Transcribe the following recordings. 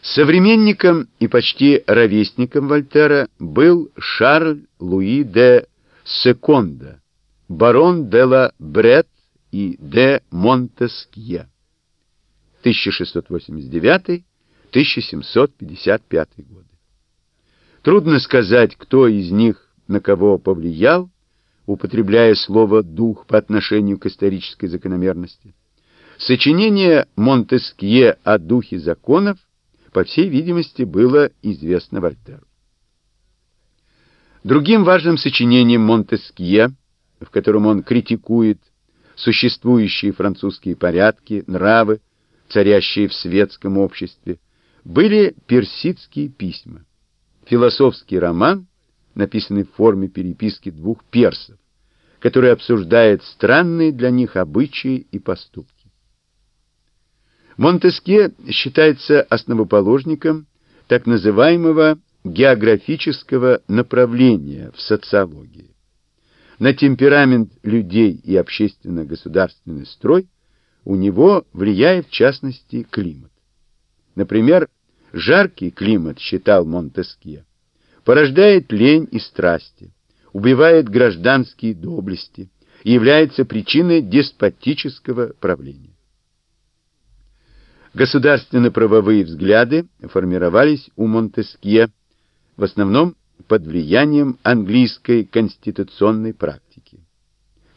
Современником и почти ровесником Вольтера был Шарль Луи де Секонда, барон де ла Брет и де Монтескье, 1689-1755 годы. Трудно сказать, кто из них на кого повлиял, употребляя слово «дух» по отношению к исторической закономерности. Сочинение Монтескье о духе законов, по всей видимости, было известно Вольтеру. Другим важным сочинением Монтескье, в котором он критикует существующие французские порядки, нравы, царящие в светском обществе, были персидские письма, философский роман, написанный в форме переписки двух персов, который обсуждает странные для них обычаи и поступки. Монтескье считается основоположником так называемого географического направления в социологии. На темперамент людей и общественно-государственный строй у него влияет в частности климат. Например, жаркий климат, считал Монтескье, порождает лень и страсти, убивает гражданские доблести и является причиной деспотического правления. Государственно-правовые взгляды формировались у Монтескье в основном под влиянием английской конституционной практики. В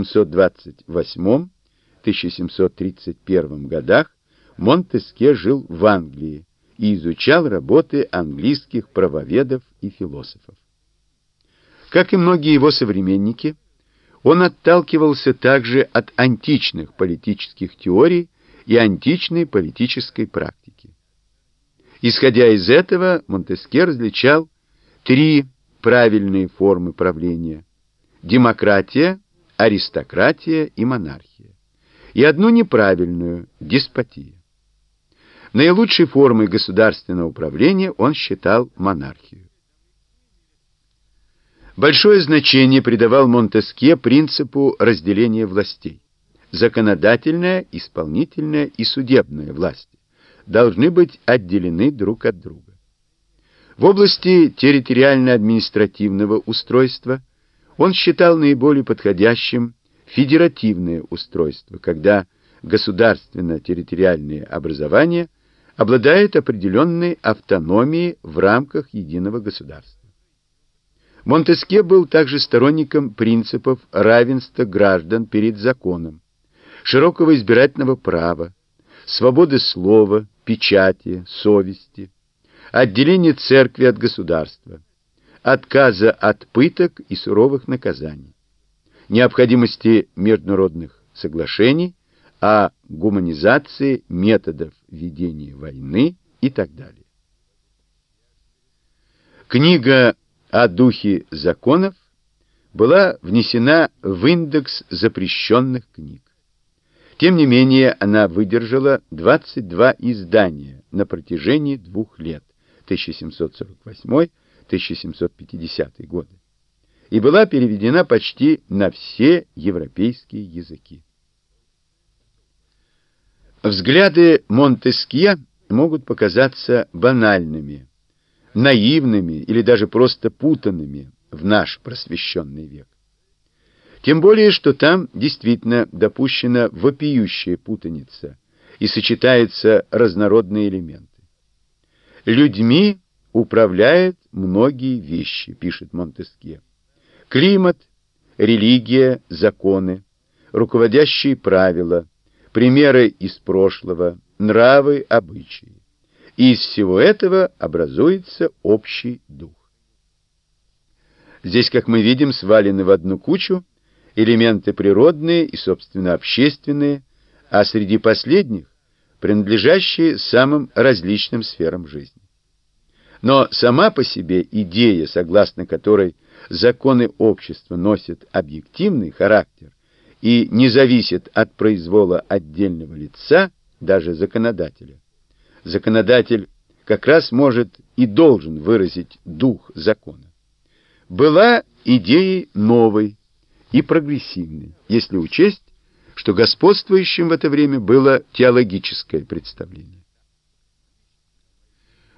1728-1731 годах Монтескье жил в Англии и изучал работы английских правоведов и философов. Как и многие его современники, он отталкивался также от античных политических теорий и античной политической практики. Исходя из этого, Монтескье различал три правильные формы правления: демократия, аристократия и монархия, и одну неправильную – деспотия. Наилучшей формой государственного управления он считал монархию. Большое значение придавал Монтескье принципу разделения властей. Законодательная, исполнительная и судебная власти должны быть отделены друг от друга. В области территориально-административного устройства он считал наиболее подходящим федеративное устройство, когда государственно-территориальные образования обладают определенной автономией в рамках единого государства. Монтескье был также сторонником принципов равенства граждан перед законом, широкого избирательного права, свободы слова, печати, совести, отделения церкви от государства, отказа от пыток и суровых наказаний, необходимости международных соглашений о гуманизации методов ведения войны и так далее. Книга о духе законов была внесена в индекс запрещенных книг. Тем не менее, она выдержала 22 издания на протяжении 2 лет, 1748-1750 годы, и была переведена почти на все европейские языки. Взгляды Монтескье могут показаться банальными, наивными или даже просто путанными в наш просвещенный век. Тем более, что там действительно допущена вопиющая путаница и сочетаются разнородные элементы. Людьми управляют многие вещи, пишет Монтескье. Климат, религия, законы, руководящие правила, примеры из прошлого, нравы, обычаи. И из всего этого образуется общий дух. Здесь, как мы видим, свалены в одну кучу элементы природные и, собственно, общественные, а среди последних принадлежащие самым различным сферам жизни. Но сама по себе идея, согласно которой законы общества носят объективный характер и не зависят от произвола отдельного лица, даже законодателя. Законодатель как раз может и должен выразить дух закона. Была идеей новой и прогрессивной, если учесть, что господствующим в это время было теологическое представление.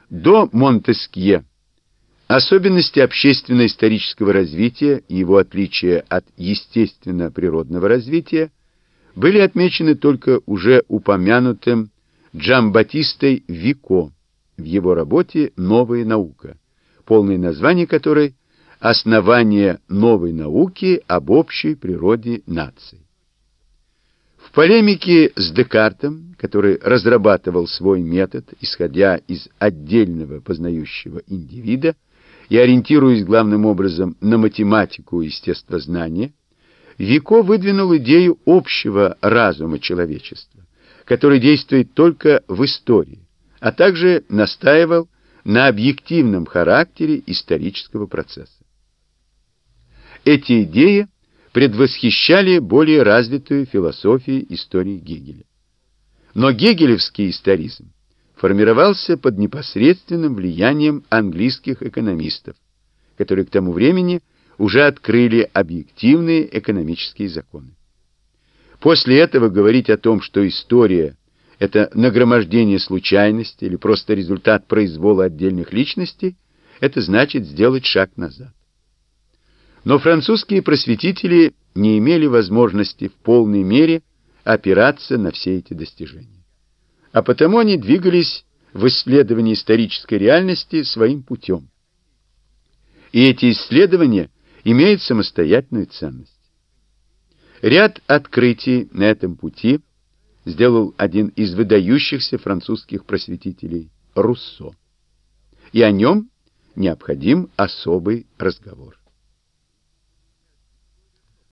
До Монтескье особенности общественно-исторического развития и его отличия от естественно-природного развития были отмечены только уже упомянутым Джамбаттистой Вико в его работе «Новая наука», полное название которой «Основание новой науки об общей природе наций». В полемике с Декартом, который разрабатывал свой метод, исходя из отдельного познающего индивида и ориентируясь главным образом на математику и естествознание, Вико выдвинул идею общего разума человечества, который действует только в истории, а также настаивал на объективном характере исторического процесса. Эти идеи предвосхищали более развитую философию истории Гегеля. Но гегелевский историзм формировался под непосредственным влиянием английских экономистов, которые к тому времени уже открыли объективные экономические законы. После этого говорить о том, что история — это нагромождение случайностей или просто результат произвола отдельных личностей, это значит сделать шаг назад. Но французские просветители не имели возможности в полной мере опираться на все эти достижения. А потому они двигались в исследовании исторической реальности своим путем. И эти исследования имеют самостоятельную ценность. Ряд открытий на этом пути сделал один из выдающихся французских просветителей Руссо. И о нем необходим особый разговор.